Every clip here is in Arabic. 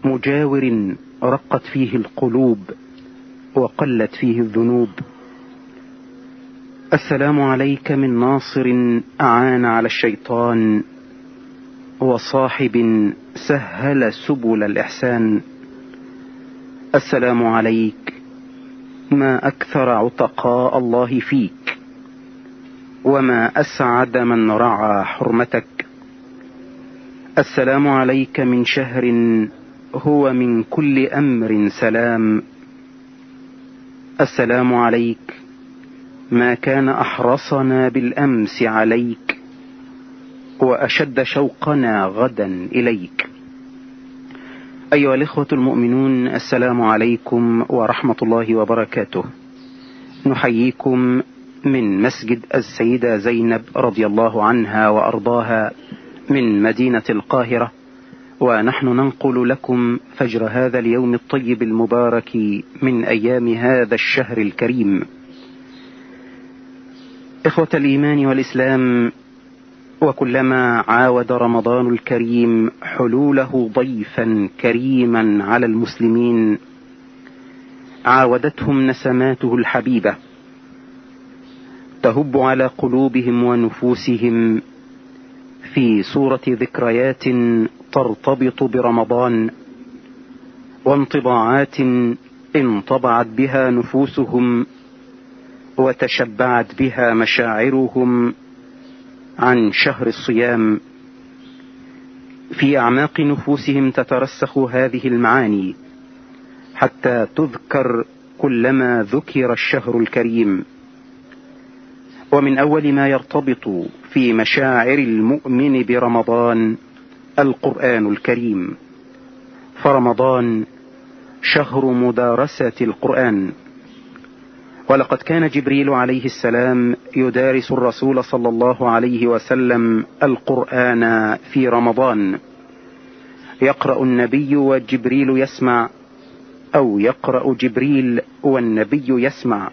مجاور رقت فيه القلوب وقلت فيه الذنوب. السلام عليك من ناصر أعان على الشيطان، وصاحب سهل سبل الإحسان. السلام عليك ما أكثر عتقاء الله فيك، وما أسعد من رعى حرمتك. السلام عليك من شهر هو من كل أمر سلام. السلام عليك ما كان أحرصنا بالأمس عليك، وأشد شوقنا غدا إليك. أيها الإخوة المؤمنون، السلام عليكم ورحمة الله وبركاته. نحييكم من مسجد السيدة زينب رضي الله عنها وأرضاها من مدينة القاهرة، ونحن ننقل لكم فجر هذا اليوم الطيب المبارك من أيام هذا الشهر الكريم. إخوة الإيمان والإسلام، وكلما عاود رمضان الكريم حلوله ضيفا كريما على المسلمين، عاودتهم نسماته الحبيبة تهب على قلوبهم ونفوسهم في صورة ذكريات ترتبط برمضان، وانطباعات انطبعت بها نفوسهم وتشبعت بها مشاعرهم عن شهر الصيام. في أعماق نفوسهم تترسخ هذه المعاني حتى تذكر كلما ذكر الشهر الكريم. ومن أول ما يرتبط في مشاعر المؤمن برمضان القرآن الكريم، فرمضان شهر مدارسة القرآن. ولقد كان جبريل عليه السلام يدارس الرسول صلى الله عليه وسلم القرآن في رمضان. يقرأ النبي وجبريل يسمع، أو يقرأ جبريل والنبي يسمع.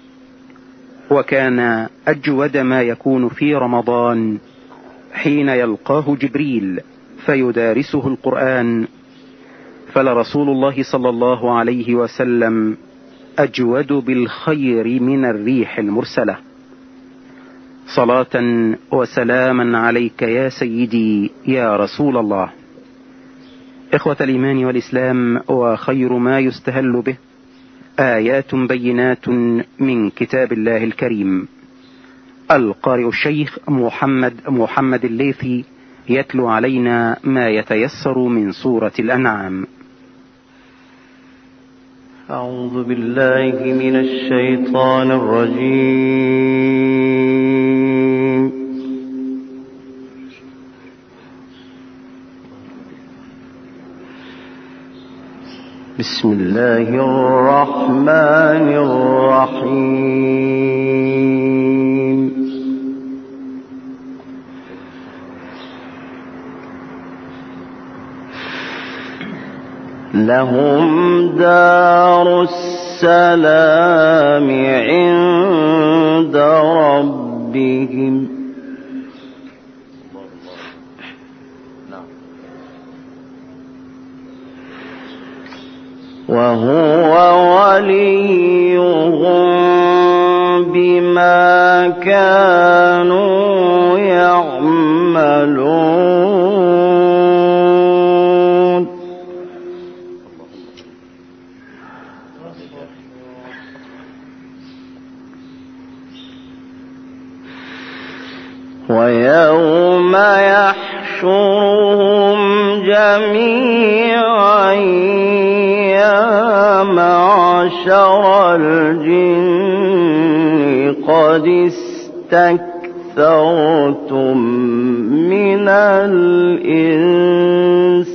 وكان أجود ما يكون في رمضان حين يلقاه جبريل فيدارسه القرآن، فلرسول الله صلى الله عليه وسلم أجود بالخير من الريح المرسلة. صلاة وسلاما عليك يا سيدي يا رسول الله. إخوة الإيمان والإسلام، وخير ما يستهل به آيات بينات من كتاب الله الكريم. القارئ الشيخ محمد الليثي يتلو علينا ما يتيسر من سورة الأنعام. أعوذ بالله من الشيطان الرجيم. بسم الله الرحمن الرحيم. لهم دار السلام عند ربهم وهو وليهم بما كانوا يعملون. ويوم يحشرهم جميعا يا معشر الجن قد استكثرتم من الإنس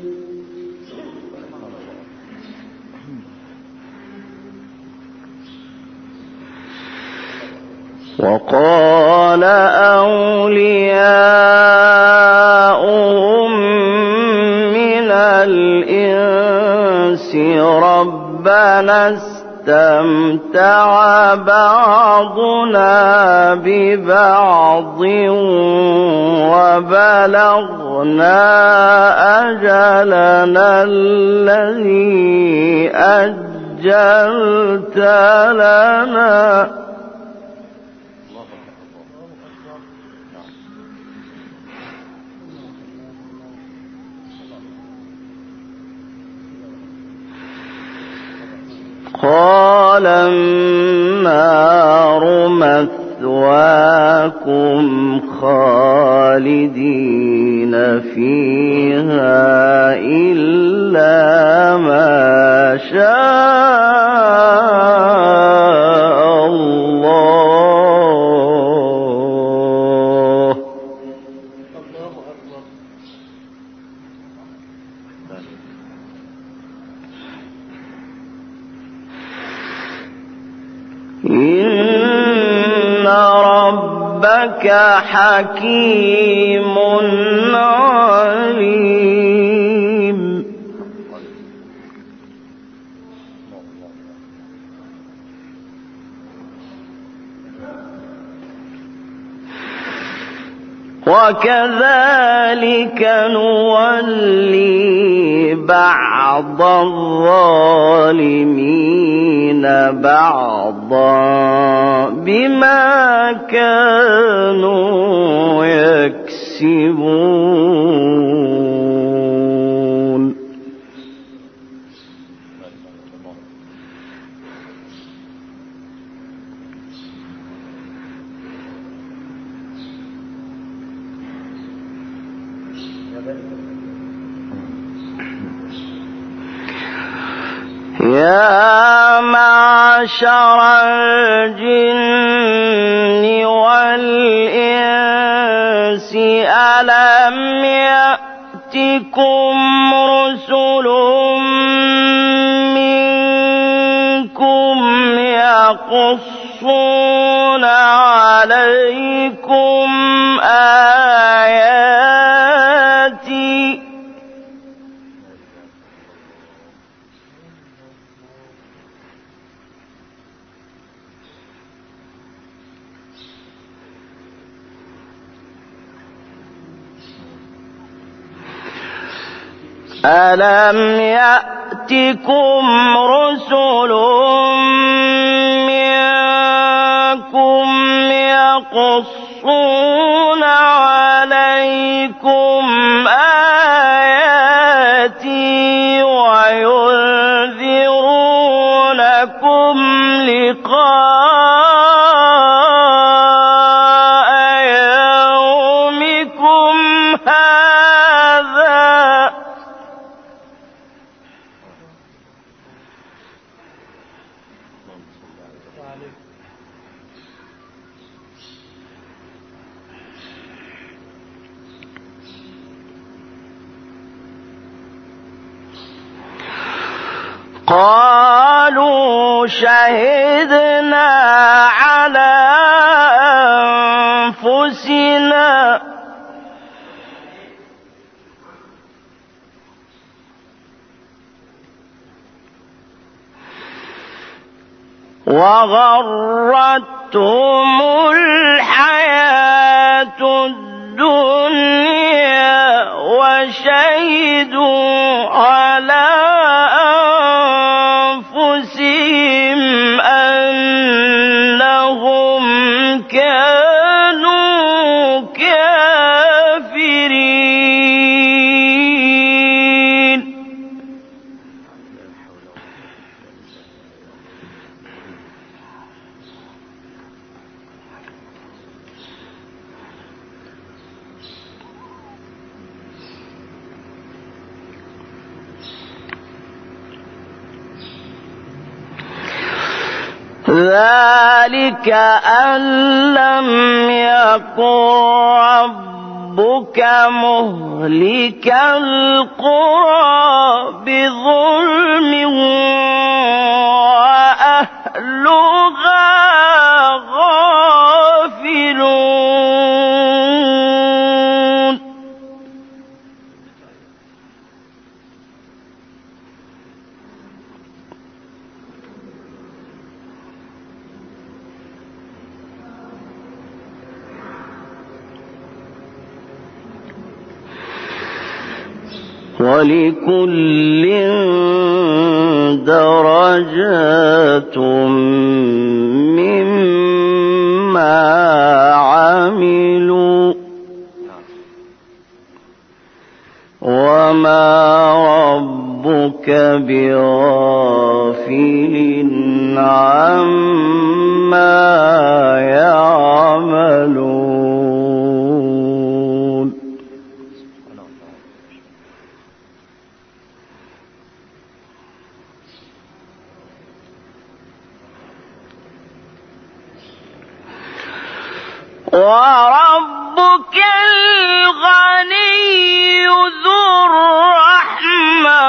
وقال أولياؤهم من الإنس ربنا اسْتَمْتَعَ بَعْضُنَا بِبَعْضٍ وَبَلَغْنَا أَجَلَنَا الَّذِي أَجَّلْتَ لَنَا قَالَ النَّارُ مَثْوَاكُمْ خَالِدِينَ فِيهَا إِلَّا مَا شَاءَ اللَّهُ إِنَّ رَبَّكَ حَكِيمٌ عَلِيمٌ وَكَذَلِكَ نُوَلِّي بَعْضَ الظَّالِمِينَ بَعْضًا بِمَا كَانُوا يَكْسِبُونَ يَا مَعْشَرَ الْجِنِّ وَالْإِنسِ أَلَمْ يَأْتِكُمْ رُسُلٌ مِّنكُمْ يَقُصُّونَ عَلَيْكُمْ آيَاتِي أَلَمْ يَأْتِكُمْ رُسُلٌ مِّنكُمْ يَقُصُّونَ عَلَيْكُمْ آيَاتِي وَيُنذِرُونَكُمْ لِقَاءَ يَوْمِكُمْ هَٰذَا قَالُوا شَهِدْنَا عَلَىٰ أَنفُسِنَا وَغَرَّتْهُمُ الْحَيَاةُ الدُّنْيَا وَشَهِدُوا عَلَىٰ أَنفُسِهِمْ أَنَّهُمْ كَانُوا كَافِرِينَ ذَلِكَ أَن لَّمْ يَكُن رَّبُّكَ مُهْلِكَ الْقُرَىٰ بِظُلْمٍ وَأَهْلُهَا غَافِلُونَ وَلِكُلٍّ دَرَجَاتٌ مِّمَّا عَمِلُوا وَمَا رَبُّكَ بِغَافِلٍ عَمَّا يَعْمَلُونَ وَرَبُّكَ الْغَنِيُّ ذُو الرَّحْمَةِ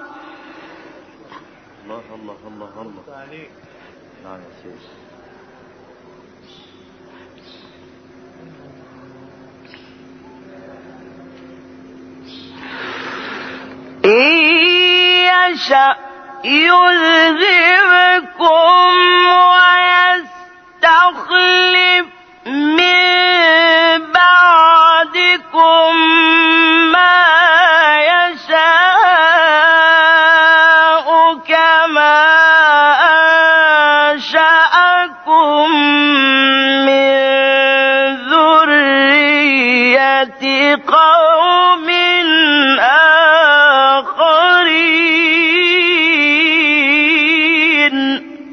إِن يَشَأْ يُذْهِبْكُمْ وَيَسْتَخْلِفْ مِن بَعْدِكُم مَّا يَشَاءُ كَمَا أَنشَأَكُم مِّن ذُرِّيَّةِ قَوْمٍ آخَرِينَ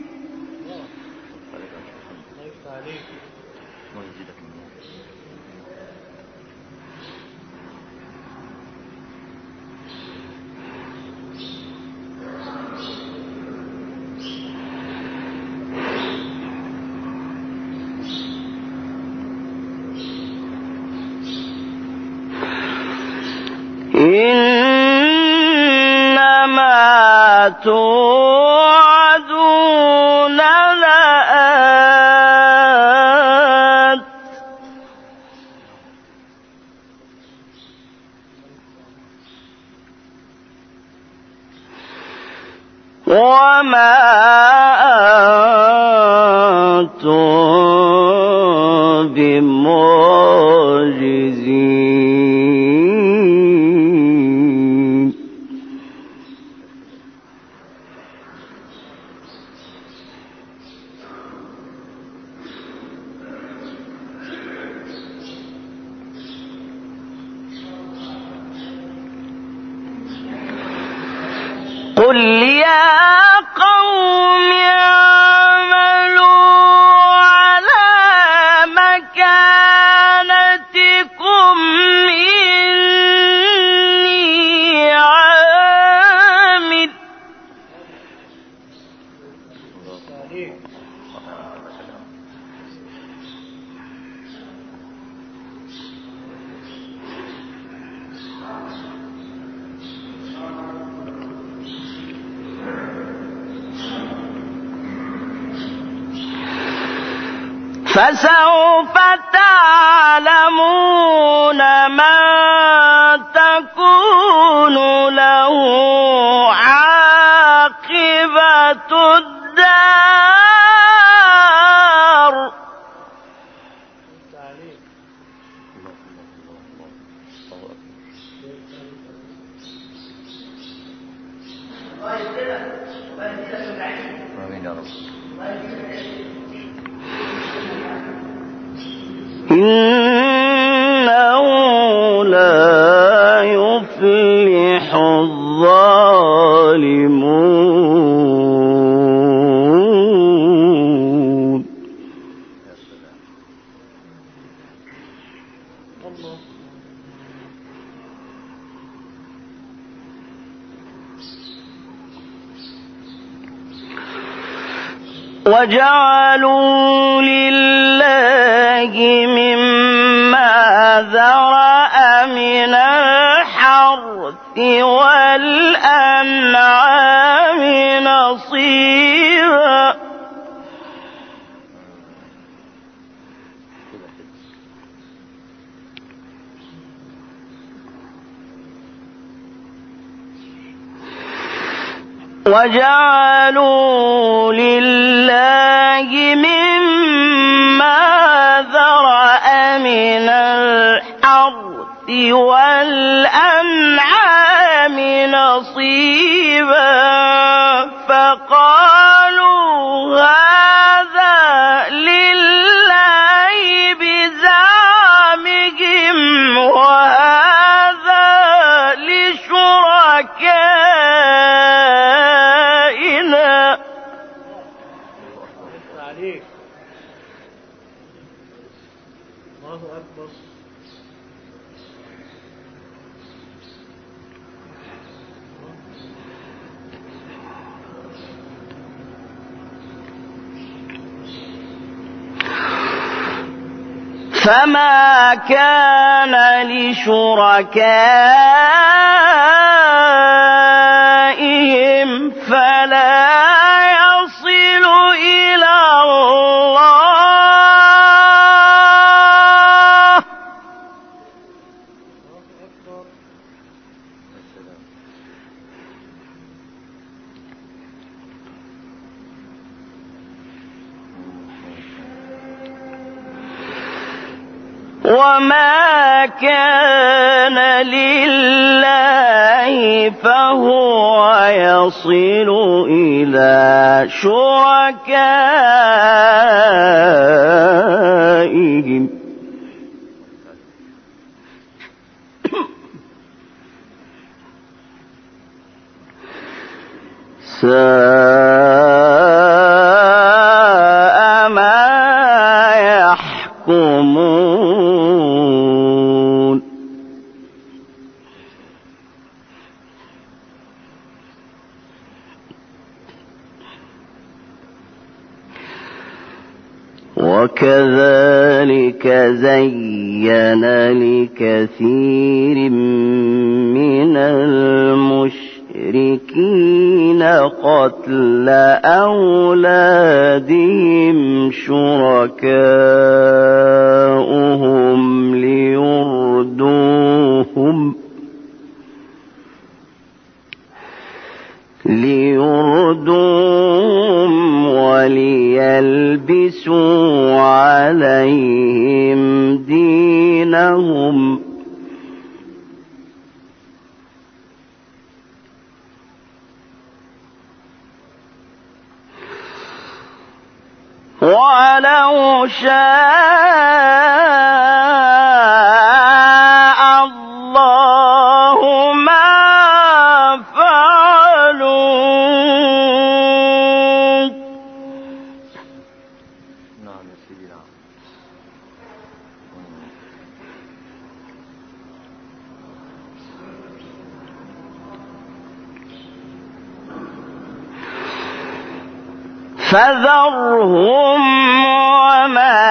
إِنَّمَا تُوعَدُونَ لَآتٍ ۖ وَمَا أَنتُم بِمُعْجِزِينَ قُلْ يَا قَوْمِ اعْمَلُوا عَلَىٰ مَكَانَتِكُمْ إِنِّي عَامِلٌ فَسَوْفَ تَعْلَمُونَ مَن تَكُونُ لَهُ عَاقِبَةُ الدَّارِ إِنَّهُ لَا يُفْلِحُ الظَّالِمُونَ وَجَعَلُوا لِلَّهِ مِمَّا ذَرَأَ مِنَ الْحَرْثِ وَالْأَنْعَامِ نَصِيبًا وَجَعَلُوا لِلَّهِ مِمَّا ذَرَأَ مِنَ الْحَرْثِ وَالْأَنْعَامِ الأنعام نصيبا فقالوا هذا لله بزعمهم وهذا لشركائنا. الله أكبر. فما كان لشركائهم فلا يصل إلى الله وما كان لله فهو يصل إلى شركائهم ساء ما يحكمون. وكذلك زين لكثير من المشركين قتل أولادهم شركاؤهم ليردوهم وليلبسوا عليهم دينهم ولو شاء الله ما فعلوا. نعم يا سيدي نعم. فذرهم وما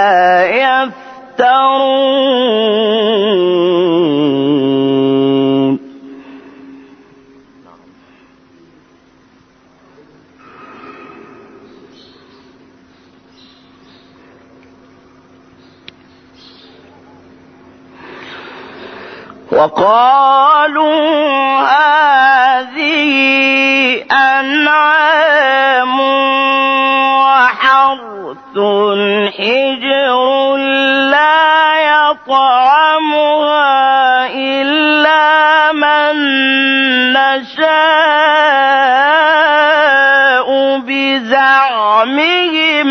يفترون. وقالوا هذه أنعام وحرث حجر لا يطعمها إلا من نشاء بزعمهم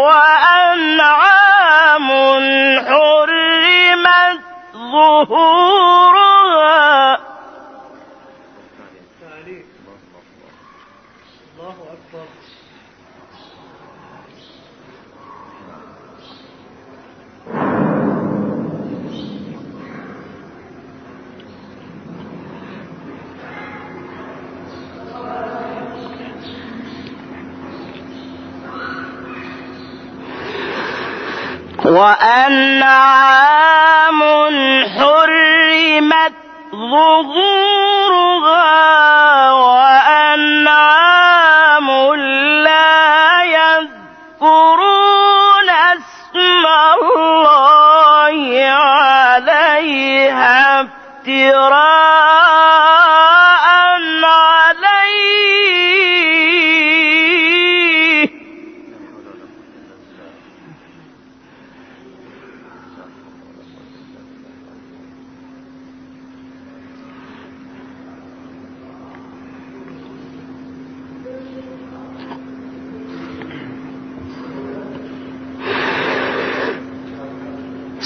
وأنعام حرمت ظهورها. الله أكبر. وأنعام حرمت ظهورها وأنعام لا يذكرون اسم الله عليها افتراء عليه.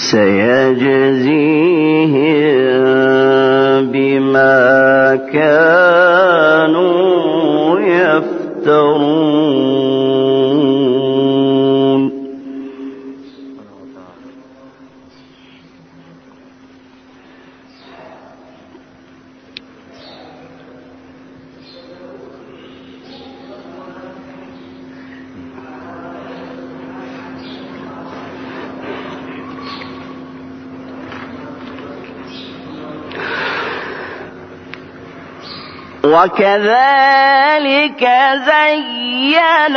سيجزيهم بما كانوا يفترون. وكذلك زين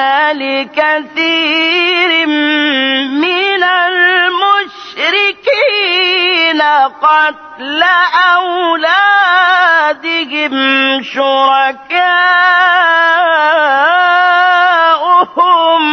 لكثير من المشركين قتل أولادهم شركاؤهم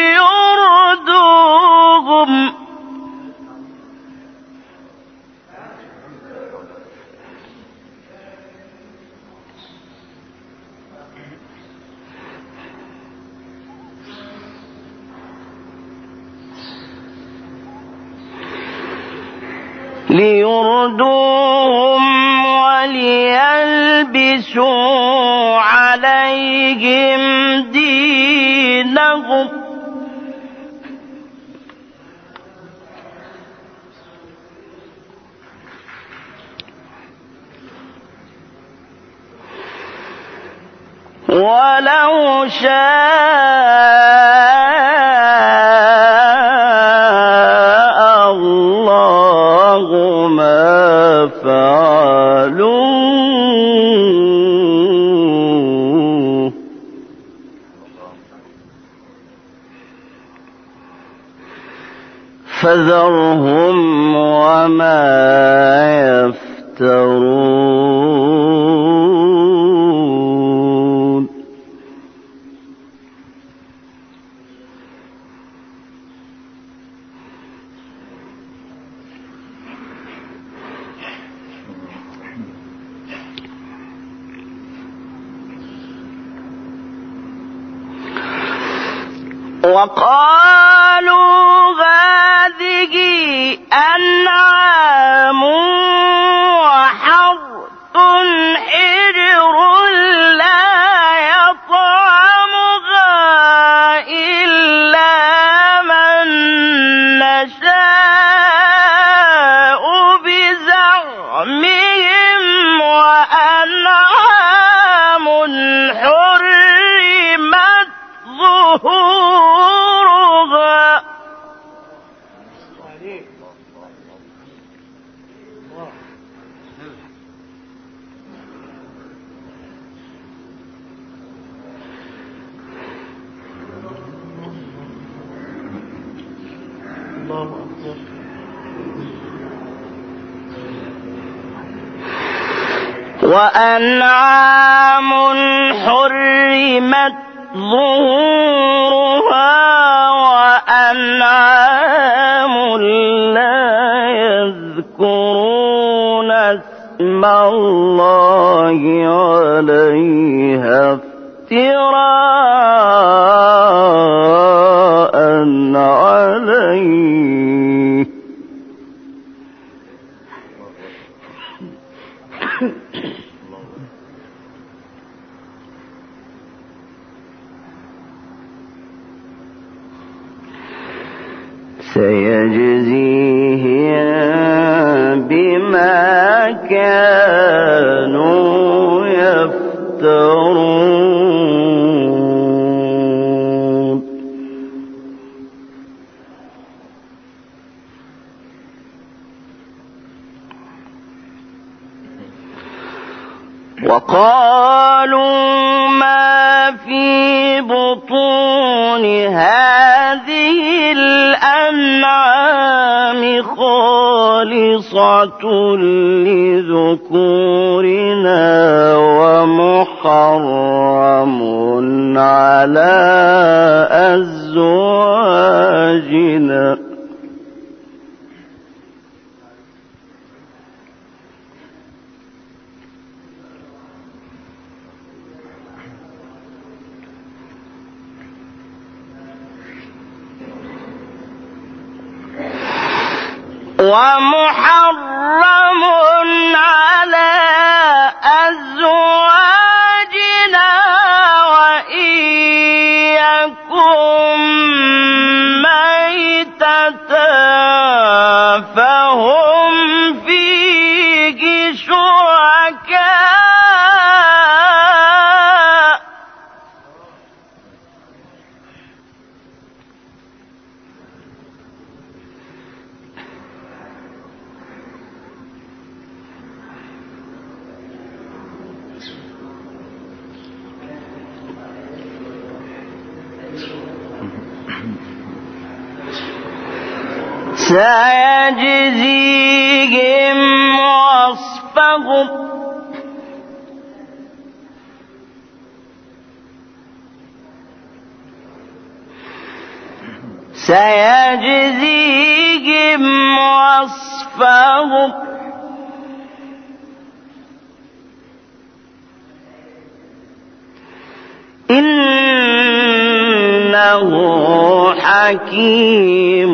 ليردوهم وليلبسوا عليهم دينهم ولو شاء الله ما فعلوه فذرهم وما يفترون. وقالوا هذه أنعام وحرث حجر لا يطعمها إلا من نشاء بزعمهم وأنعام حرمت ظهورها وأنعام حرمت ظهورها وأنعام لا يذكرون اسم الله عليها افتراء عليه سيجزيهم بما كانوا يفترون. وقالوا ما في بطون هذه الأنعام خالصة لذكورنا ومحرم على أزواجنا ومحرم على أزواجنا وإن يكن ميتة فهم فيه شركاء سيجزيهم وصفهم إنه حكيم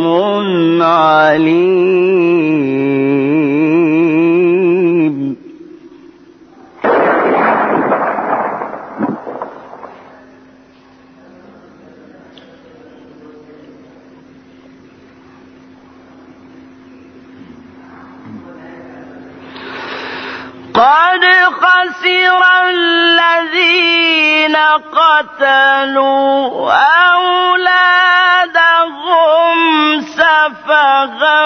عليم. قد خسر الذين قتلوا أولادهم سفها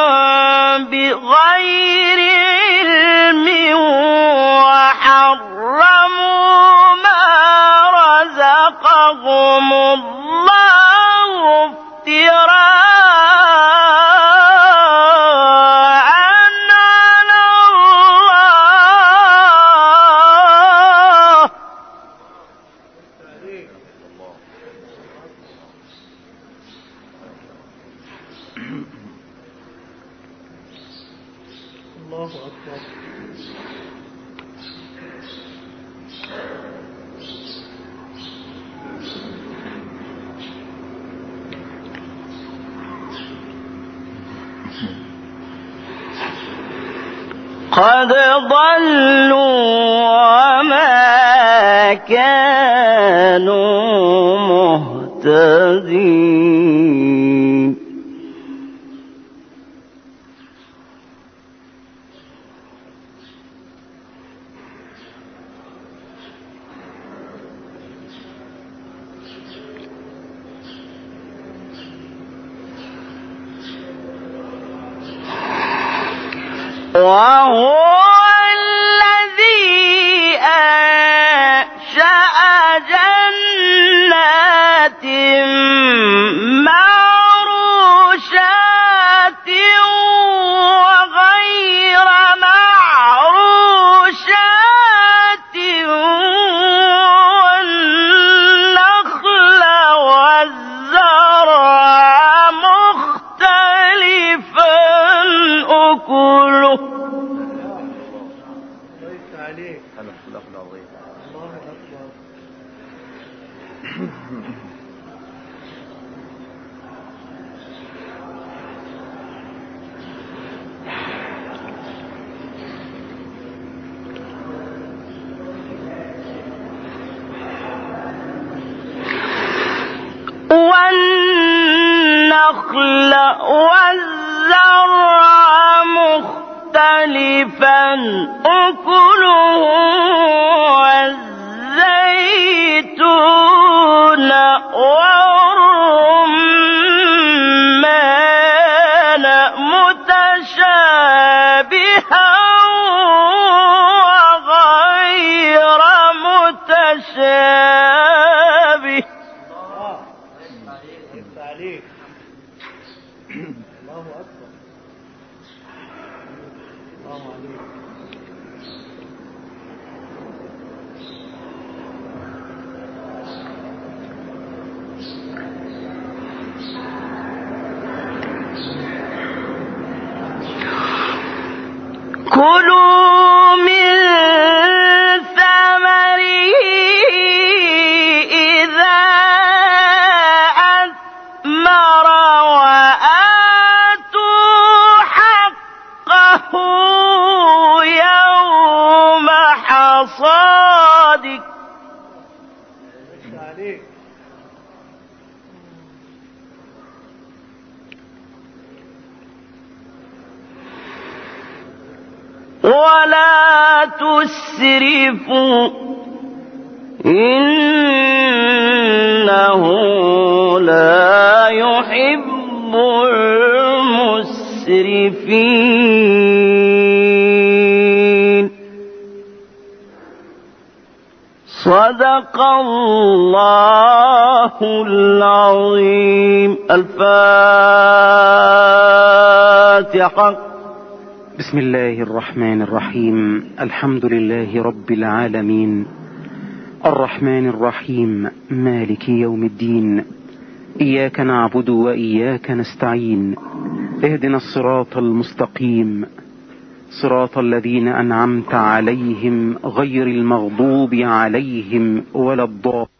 بغير علم وحرموا ما رزقهم الله افتراء الله أكبر. قد ضلوا وما كانوا مهتدين. وهو الذي أنشأ جنات معروشات وغير معروشات والنخل والزرع مختلفا أكله. ليس عليك. الله أكبر. والنخل والزرع مختلفا أكله والزيتون والرمان متشابها وغير متشابه. ليس عليك. الله أكبر. الله عليك. كلوا من ثمره إذا أثمر وآتوا حقه ولا تسرفوا إنه لا يحب المسرفين. صدق الله العظيم. الفاتحة. بسم الله الرحمن الرحيم. الحمد لله رب العالمين، الرحمن الرحيم، مالك يوم الدين، إياك نعبد وإياك نستعين، اهدنا الصراط المستقيم، صراط الذين أنعمت عليهم غير المغضوب عليهم ولا الضالين.